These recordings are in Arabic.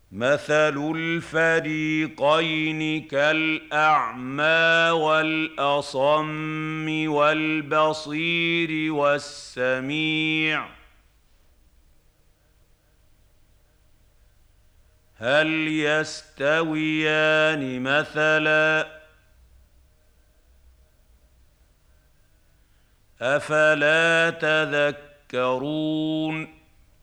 مثل الفريقين كالأعمى والأصم والبصير والسميع هل يستويان مثلا أفلا تذكرون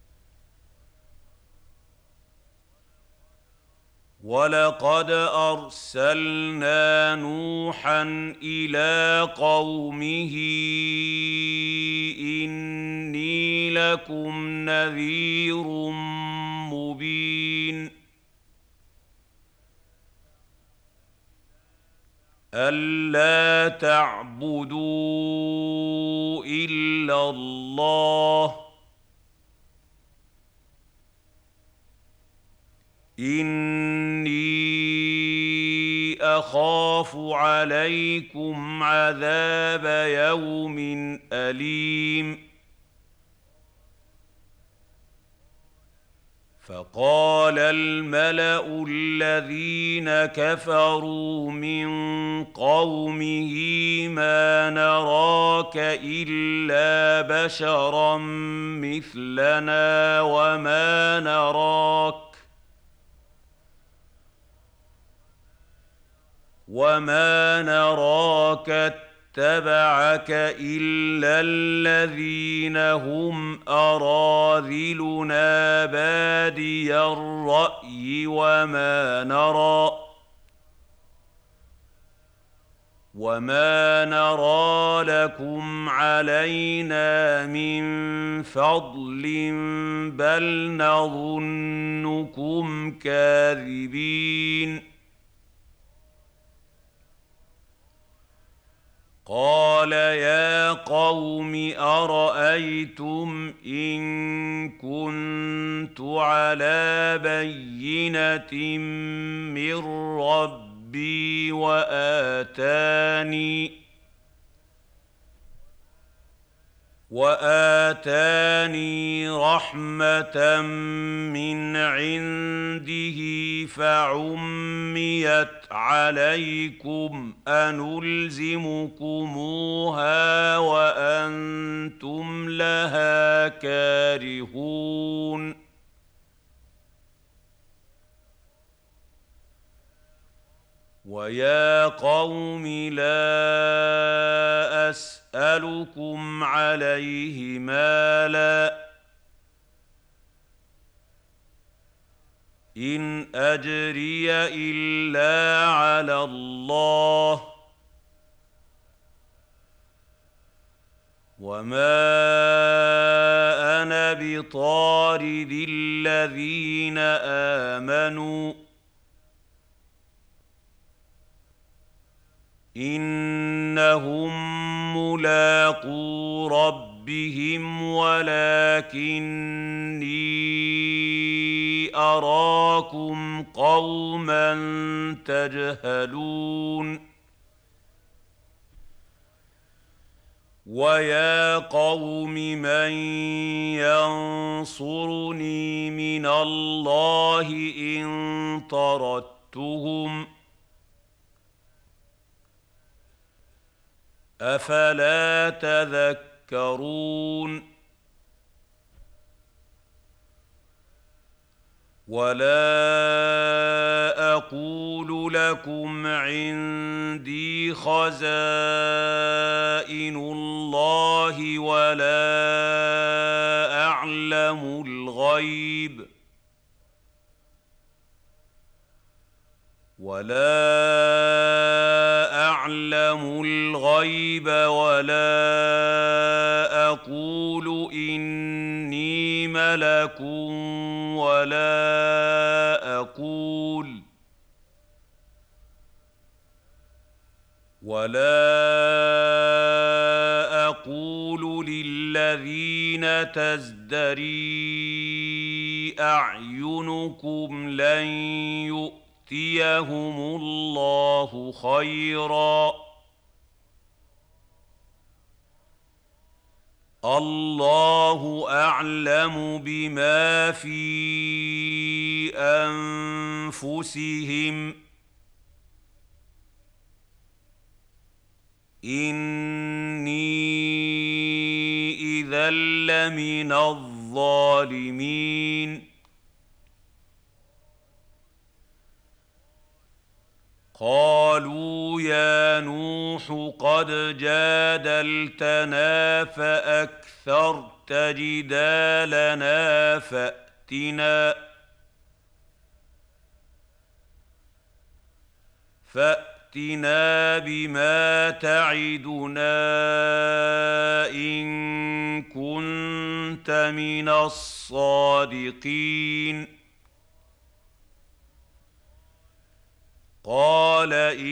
ولقد أرسلنا نوحا إلى قومه إني لكم نذير مبين ألا تعبدوا إلا الله إني أخاف عليكم عذاب يوم أليم فقال الملأ الذين كفروا من قومه ما نراك إلا بشرا مثلنا وما نراك اتبعك إلا الذين هم أراذلنا بادي الرأي وما نرى لكم علينا من فضل بل نظنكم كاذبين قال يا قوم أرأيتم إن كنت على بينة من ربي وآتاني رحمة من عنده فعميت عليكم أنلزمكموها وأنتم لها كارهون ويا قوم لا أسألكم عليه مالا إن أجري إلا على الله وما أنا بطارد الذين آمنوا إنهم ملاقو ربهم ولكني أراكم قوما تجهلون ويا قوم من ينصرني من الله إن طردتهم أفلا تذكرون ولا أقول لكم عندي خزائن الله ولا أعلم الغيب ولا أقول إني ملك ولا أقول للذين تزدري أعينكم لن يؤتيهم الله خيرا الله أعلم بما في بأنفسهم إني إذا لمن الظالمين قالوا يا نوح قد جادلتنا فأكثرت جدالنا فأتنا بما تعدنا إن كنت من الصادقين قال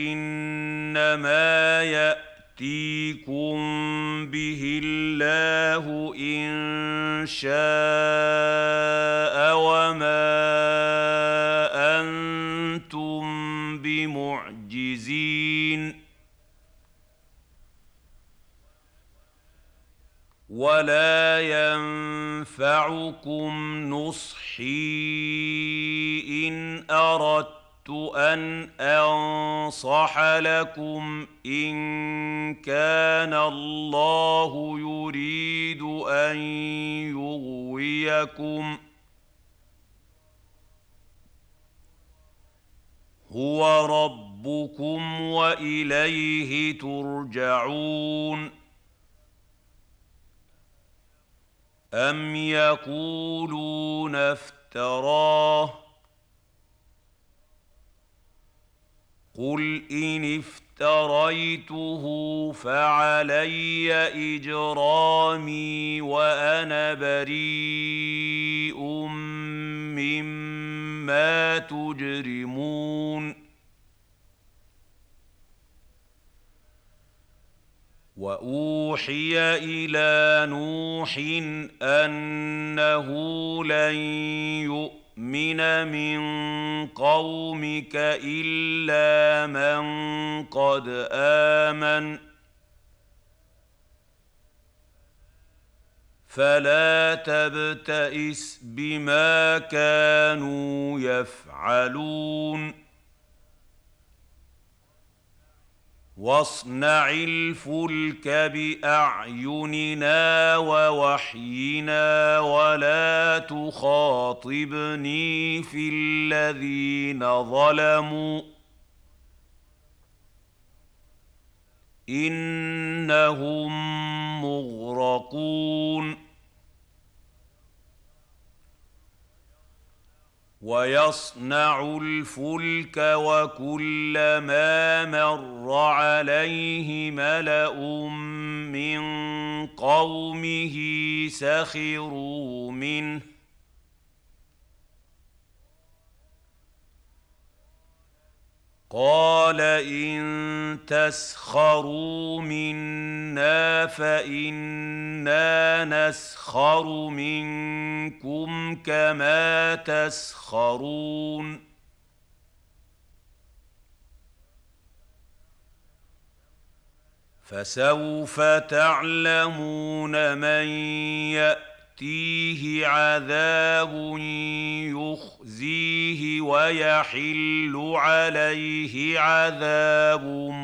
إنما يأتيكم به الله إن شاء وما أنتم بمعجزين ولا ينفعكم نصحي إن أردت أن أنصح لكم إن كان الله يريد أن يغويكم هو ربكم وإليه ترجعون أم يقولون افتراه قل إن افتريته فعلي إجرامي وأنا بريء مما تجرمون وأوحي إلى نوح أنه لن يؤمن من قومك إلا من قد آمن فلا تبتئس بما كانوا يفعلون واصنع الفلك بأعيننا ووحينا ولا تخاطبني في الذين ظلموا إنهم مغرقون ويصنع الفلك وكلما مر عليه ملأ من قومه سخروا منه قال إن تسخروا منا فإنا نسخر منكم كما تسخرون فسوف تعلمون من يأتيه عذاب يخزيه ويحل عليه عذاب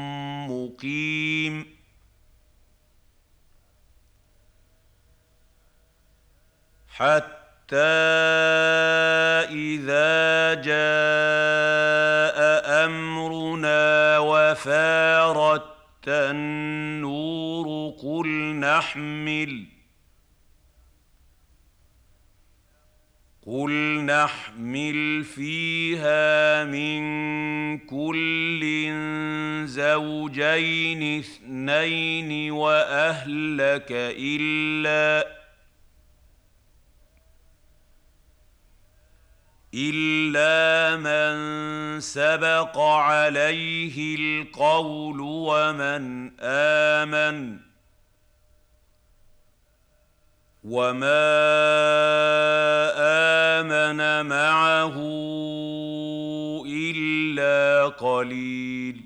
مقيم حتى إذا جاء أمرنا وفارت النور قل نحمل فيها من كل زوجين اثنين وأهلك إلا من سبق عليه القول ومن آمن وما آمن معه إلا قليل